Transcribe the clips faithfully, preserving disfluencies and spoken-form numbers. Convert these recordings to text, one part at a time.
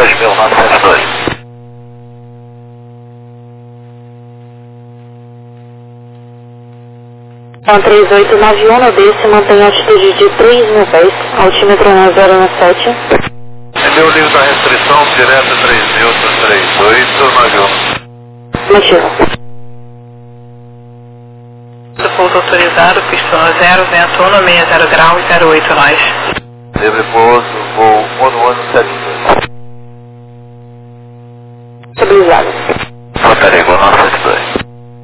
dois mil novecentos e dois. Então, três oito nove um, no desce, mantém altitude de três mil pés, altímetro na zero um sete. Meu livro da restrição, direto três mil, três oito nove um. Motivo. Pouso autorizado, pistão zero, vento um, sessenta zero graus, zero oito nós. Livre pouso, voo um um sete dois. Estabilizado. Rotarei, voo nove sete dois.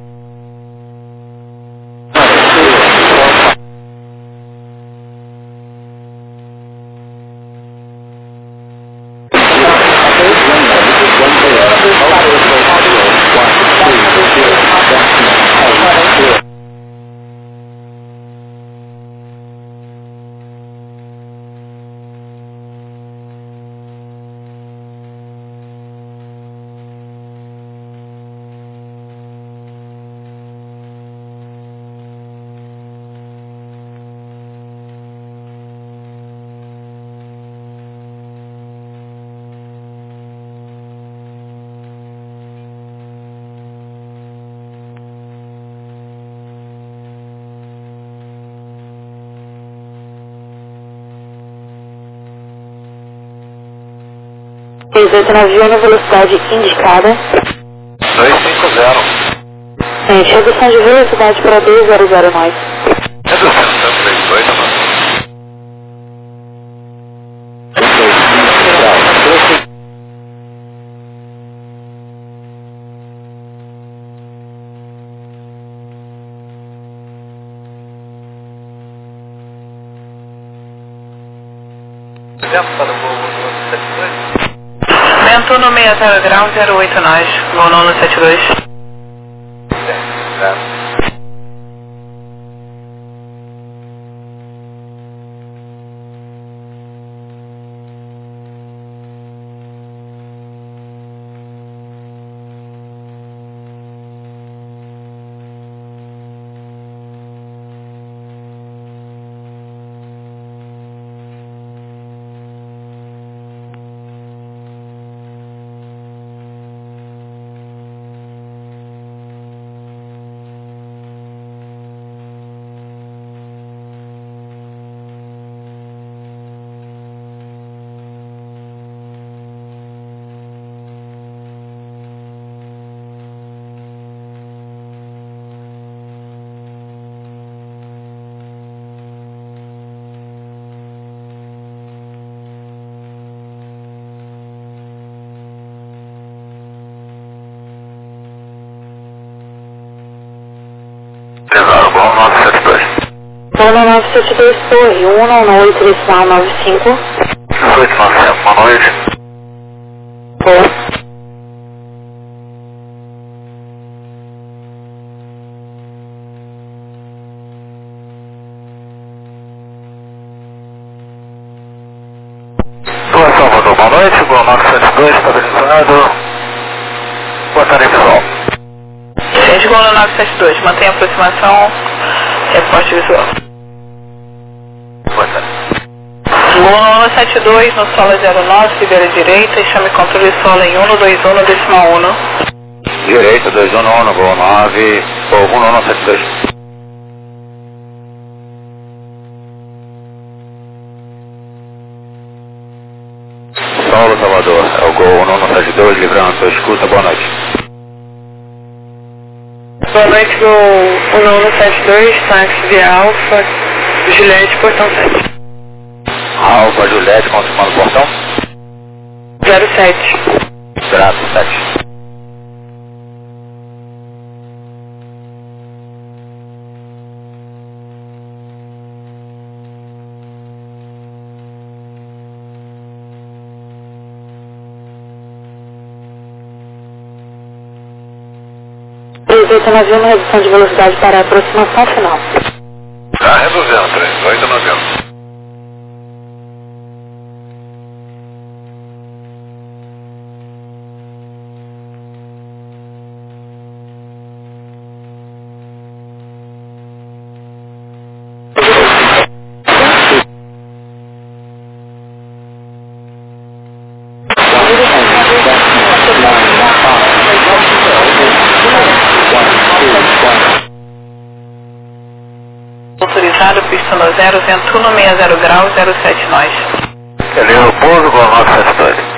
três oito nove um, na velocidade indicada. dois cinco zero. É, redução de velocidade para dois zero zero nós. Redução, três oito nove. Tempo para o voo um sete dois? Vento um, sessenta zero graus, zero oito nós. Voo um sete dois. Certo. Exato, bom nove sete dois. Bom nove sete dois, torre um nove oito, decimal nove cinco. dezoito novecentos, boa noite. Boa. Boa Salvador, boa noite, boa nove sete dois, estabilizado. Boa tarde, pessoal. Gente, Gol nove sete dois, mantenha a aproximação, reporte visual. Boa tarde. Gol nove sete dois, no solo zero nove, Ribeira direita, e chame controle solo em um dois um, decimal um. Direita, dois um um, Gol nove, ou um nove sete dois. Solo Salvador, é o Gol um nove sete dois, livrando, escuta, boa noite. Boa noite, Gol um sete dois, táxi via Alfa, Juliette, portão sete. Alfa, Juliette, confirmando o portão. zero sete. Grato, sete. três oito nove um, redução de velocidade para a aproximação final. Já reduzindo, três oito nove um. visto no zero, vento no sessenta graus, zero sete nós. Eleno Pouso, Gol nove sete dois.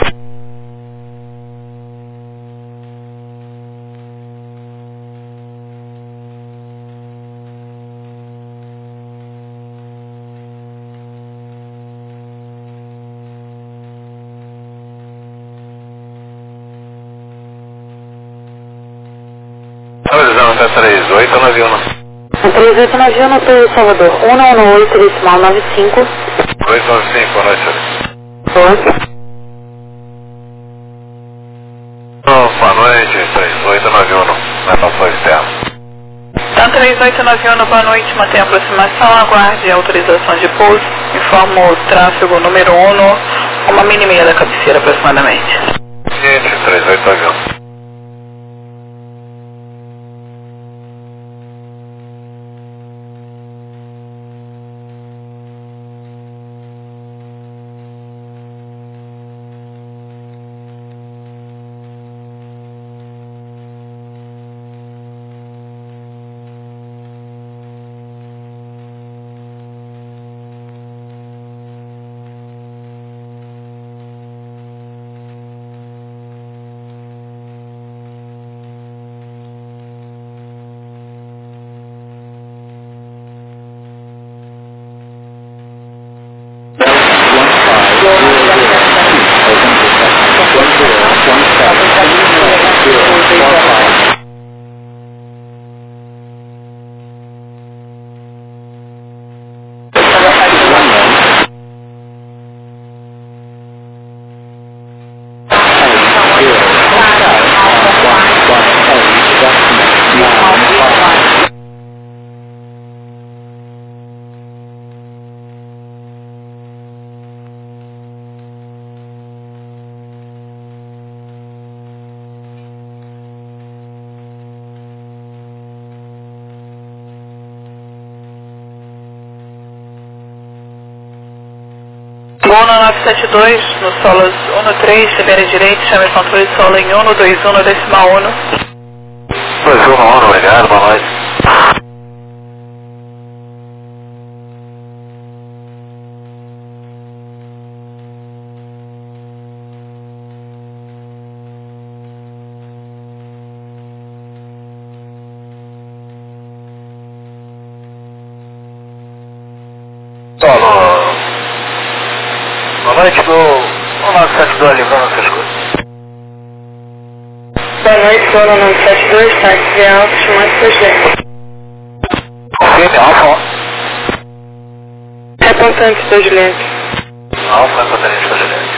Atualizando até três oito nove um. três oito nove um, Torre Salvador. um um oito, decimal nove cinco. oito nove cinco, boa noite. Boa. Boa noite, três oito nove um, na estação externa. Então, três oito nove um, boa noite, mantém a aproximação, aguarde a autorização de pouso, informo o tráfego número um, uma mini meia da cabeceira aproximadamente. Seguinte, três oito nove um. Gol no nove sete dois, no solos um três, libera direito, chame controle solo em um dois um, decimal um. dois um um, obrigado, boa noite. Solo. Boa noite, do um nove sete dois, livrando essas coisas. Boa noite, Gol nove sete dois, táxi alto, chamando seus dentes. Confirme, Alfa. Reportante da Juliette. Alfa, reportante da Juliette.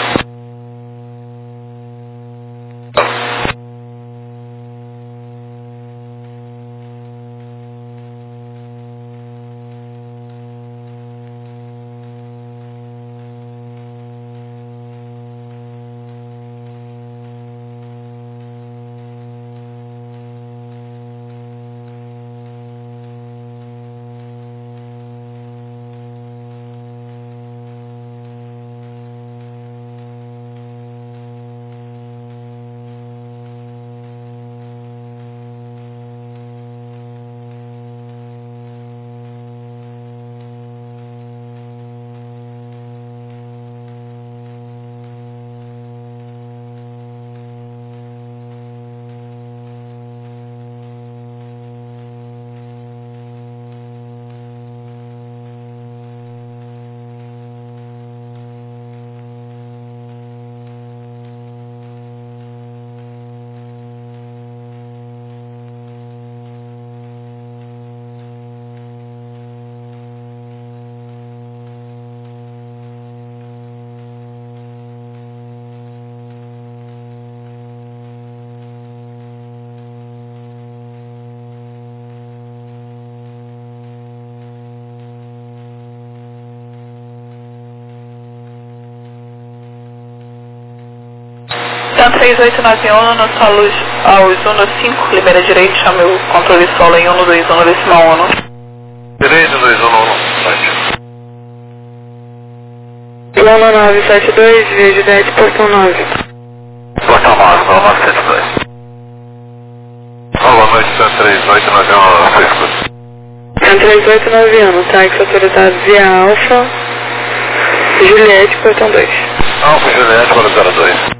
Então, três oito nove um, no solos aos um cinco, libera direito, chame o controle solo em um dois um, decimal um. Direito, dois um um, sete. Gol nove sete dois, via Juliette, portão nove. Portão nove, Gol nove sete dois. Boa noite, três oito nove um, seis. Tá três oito nove um, táxi autorizado via Alfa, Juliette, portão dois. Alfa, Juliette, para zero dois.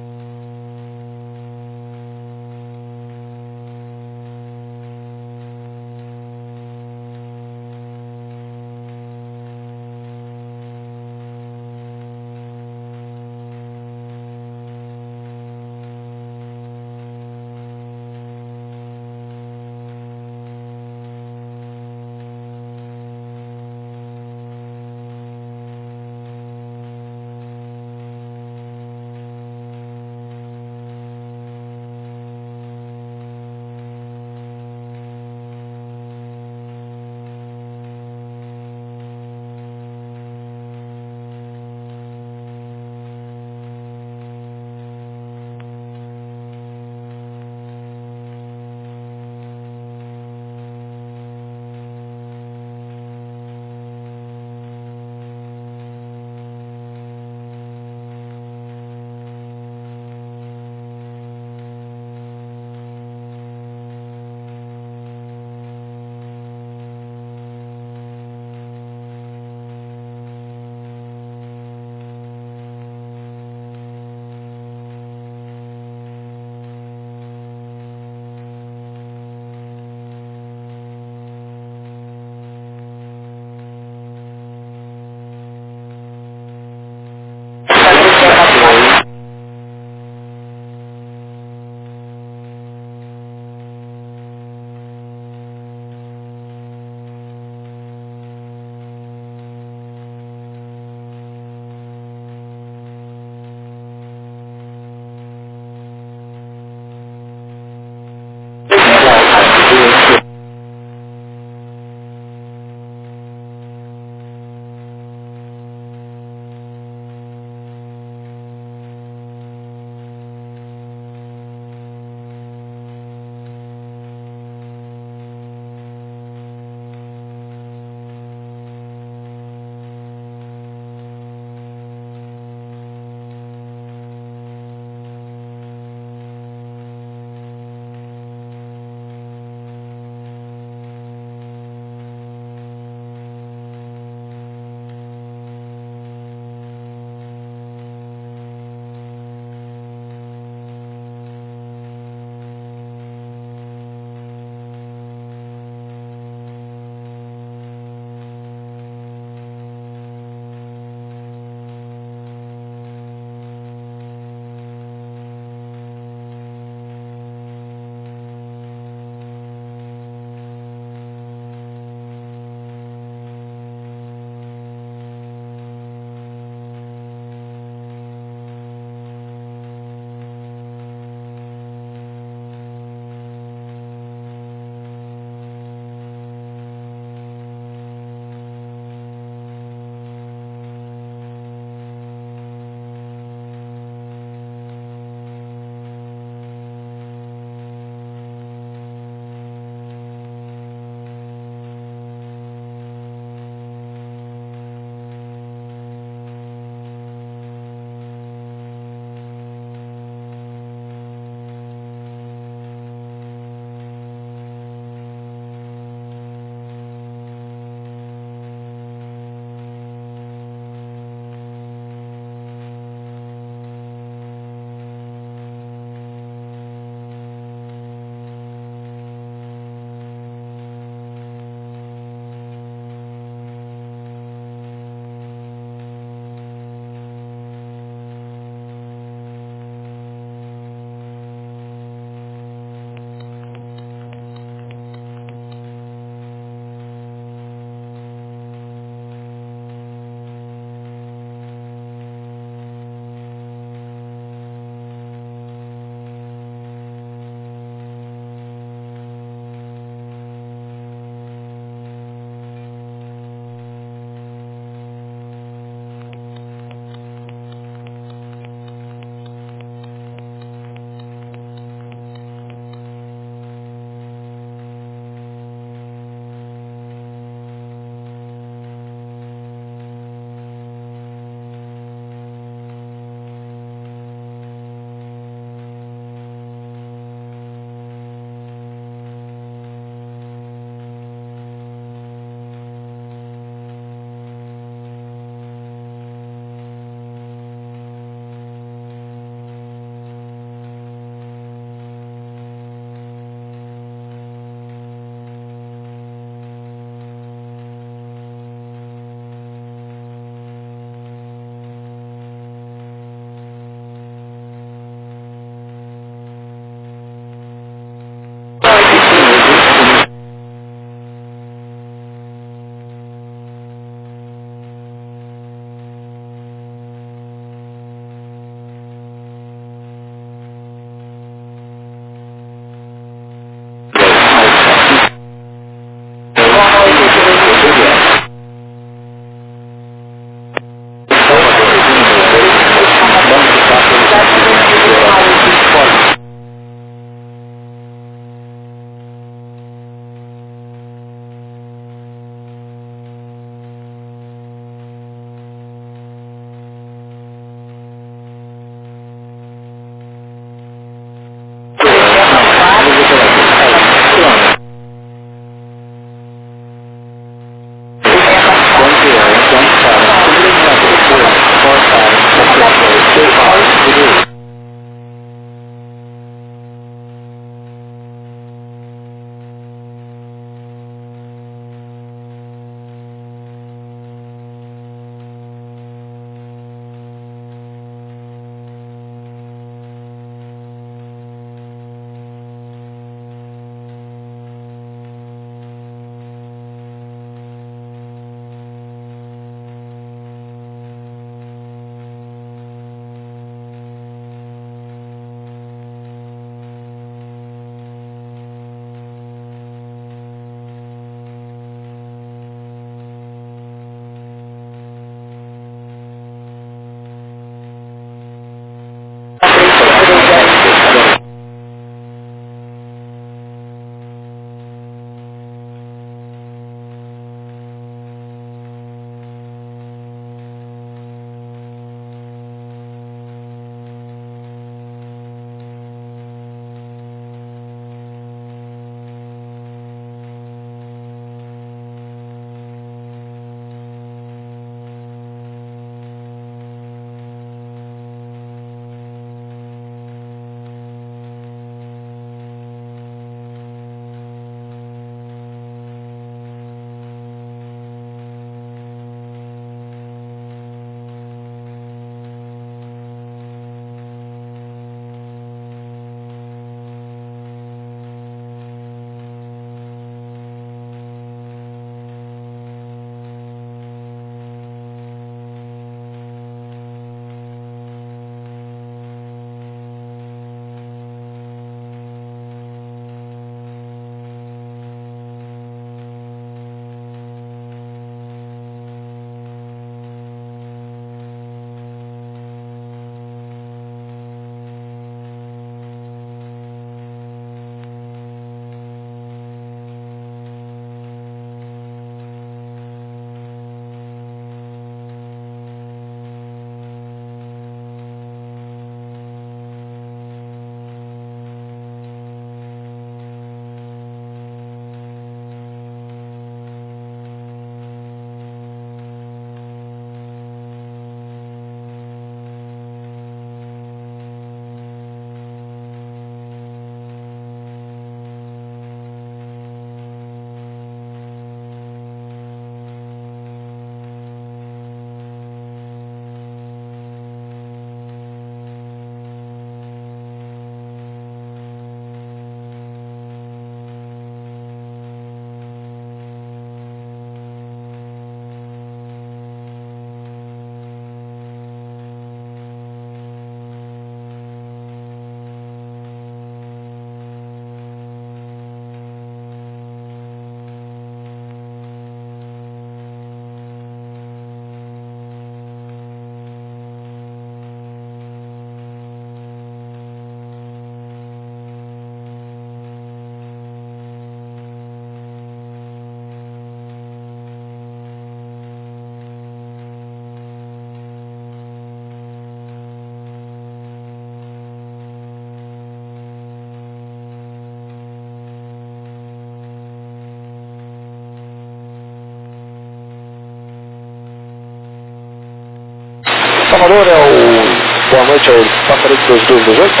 Salvador é o... Boa noite, é o passarinho dois dois dois oito.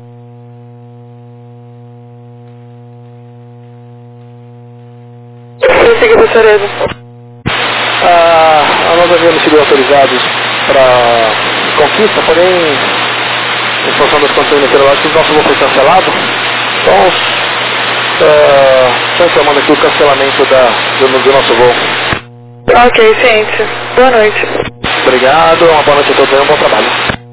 Prossiga, professor. Ah, nós havíamos sido autorizados para conquista, porém, em função das condições meteorológicas, o nosso voo foi cancelado. Então, uh, só informando aqui o cancelamento da, do, do nosso voo. Ok, ciente. Boa noite. Obrigado, uma boa noite a todos e um bom trabalho.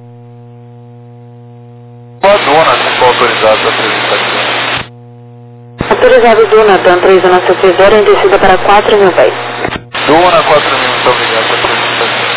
Boa dona, se for autorizado a apresentação. Autorizado Duna, Dan três um sete zero, em descida para quatro mil pés. Dona quatro mil, muito obrigado pela apresentação.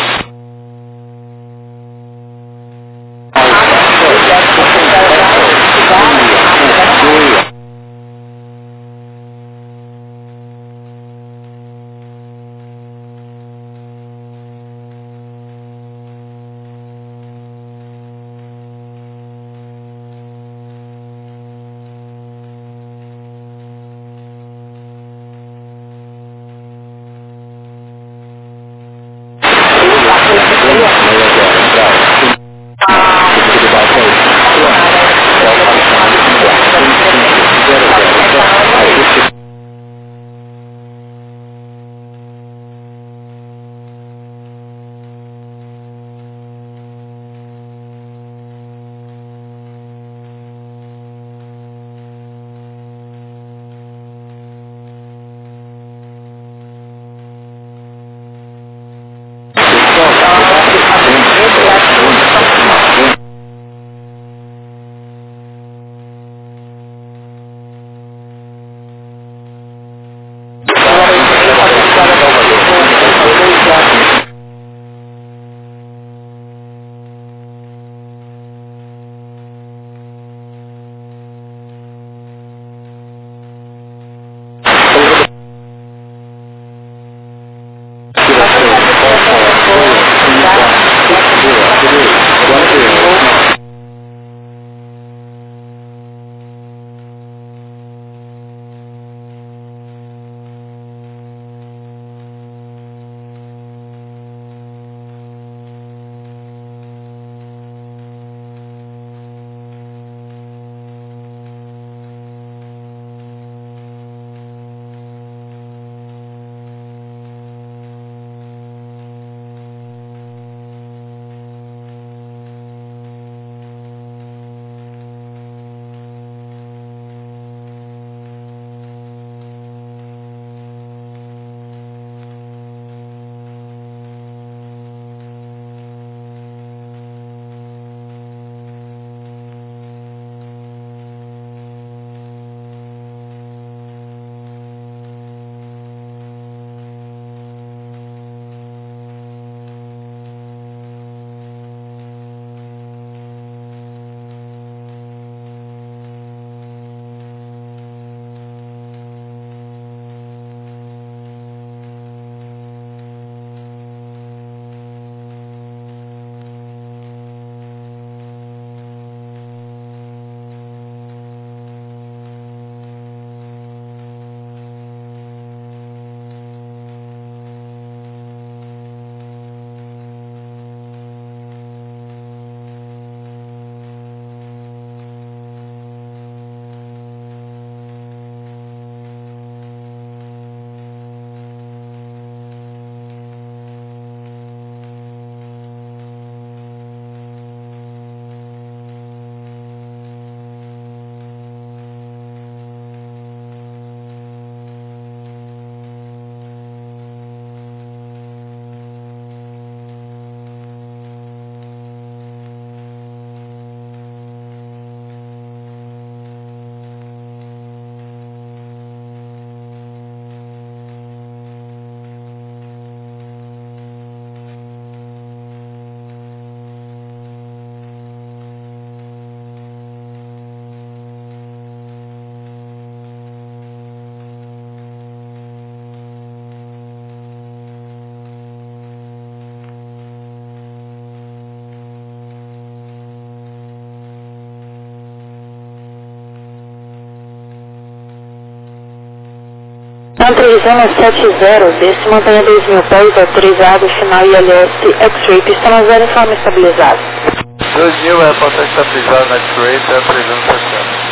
um três um sete zero, desse mantenha dois mil pés, autorizado, final I L S, X-Ray, pista na zero, forma estabilizada. dois mil é para estar estabilizado na X-Ray, até três anos sessenta.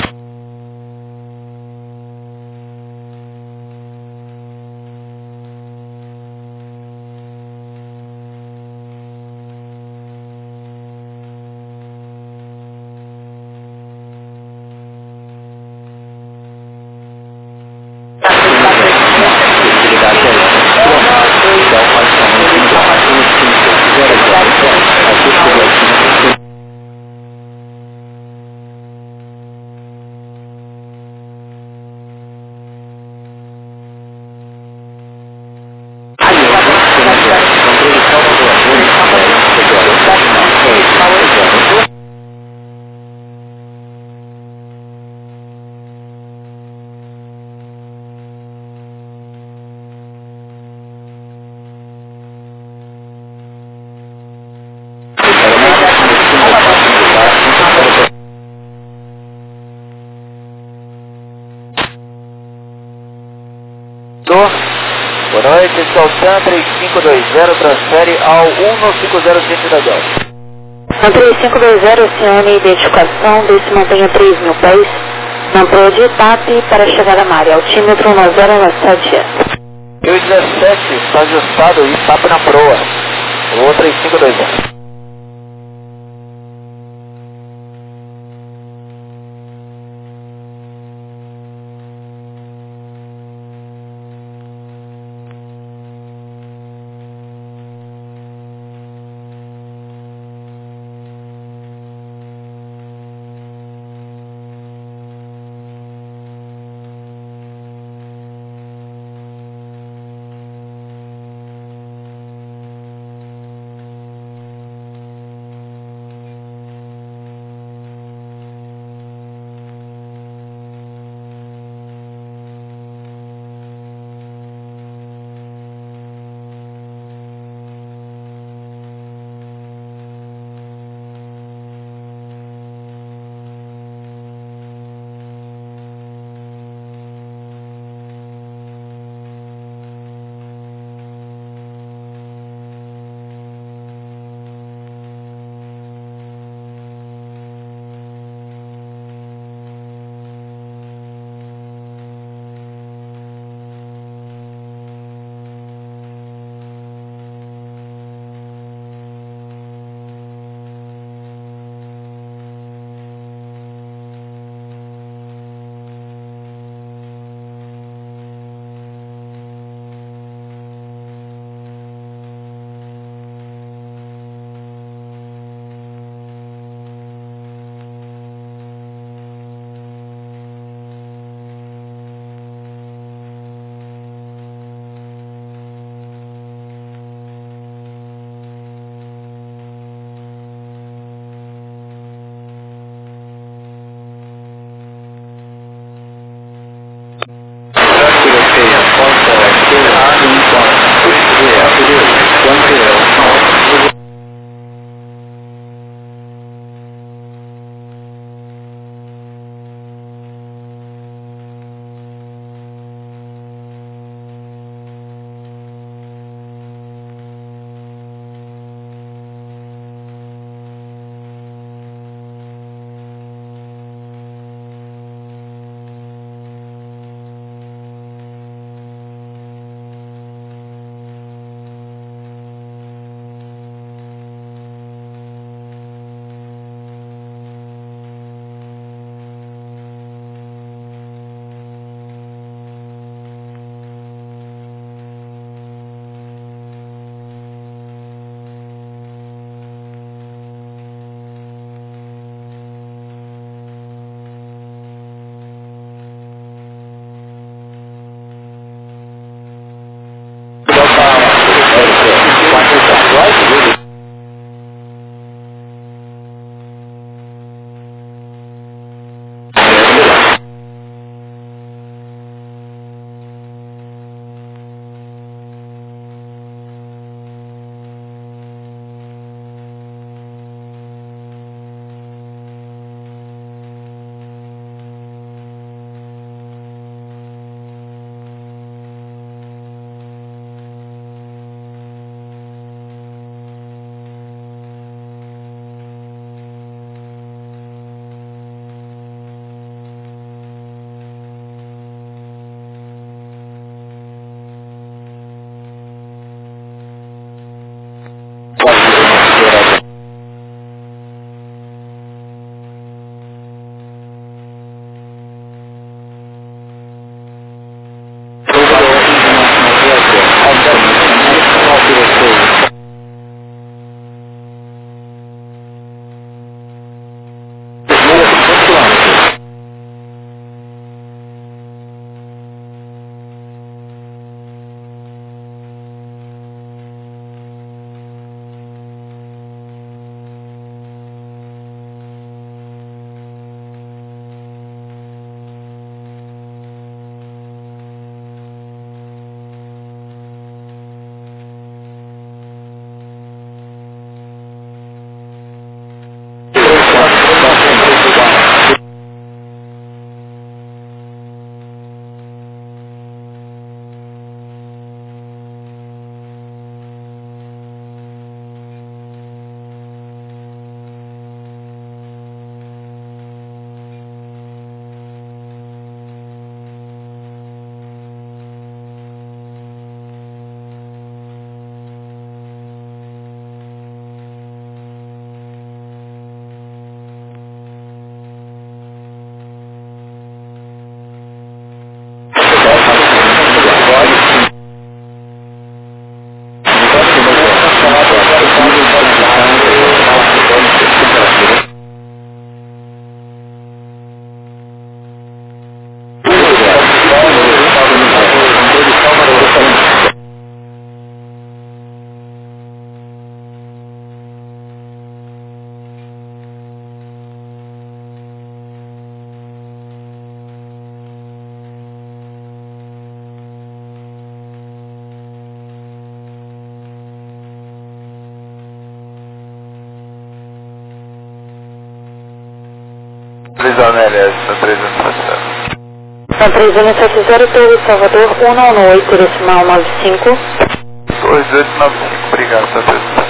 Boa noite, Saltan três cinco dois zero, transfere ao um cinco zero cinco da Delta. um três cinco dois zero, acione identificação, desse mantenha três mil pés, não pode T A P para chegar à área, altímetro um zero um sete. mil e dezessete, está ajustado e T A P na proa, o três cinco dois zero. Hotel N L S, na três um sete zero. Na três um sete zero, Torre Salvador, um nove oito, decimal nove cinco. dois oito nove cinco, obrigado, tá três um sete zero.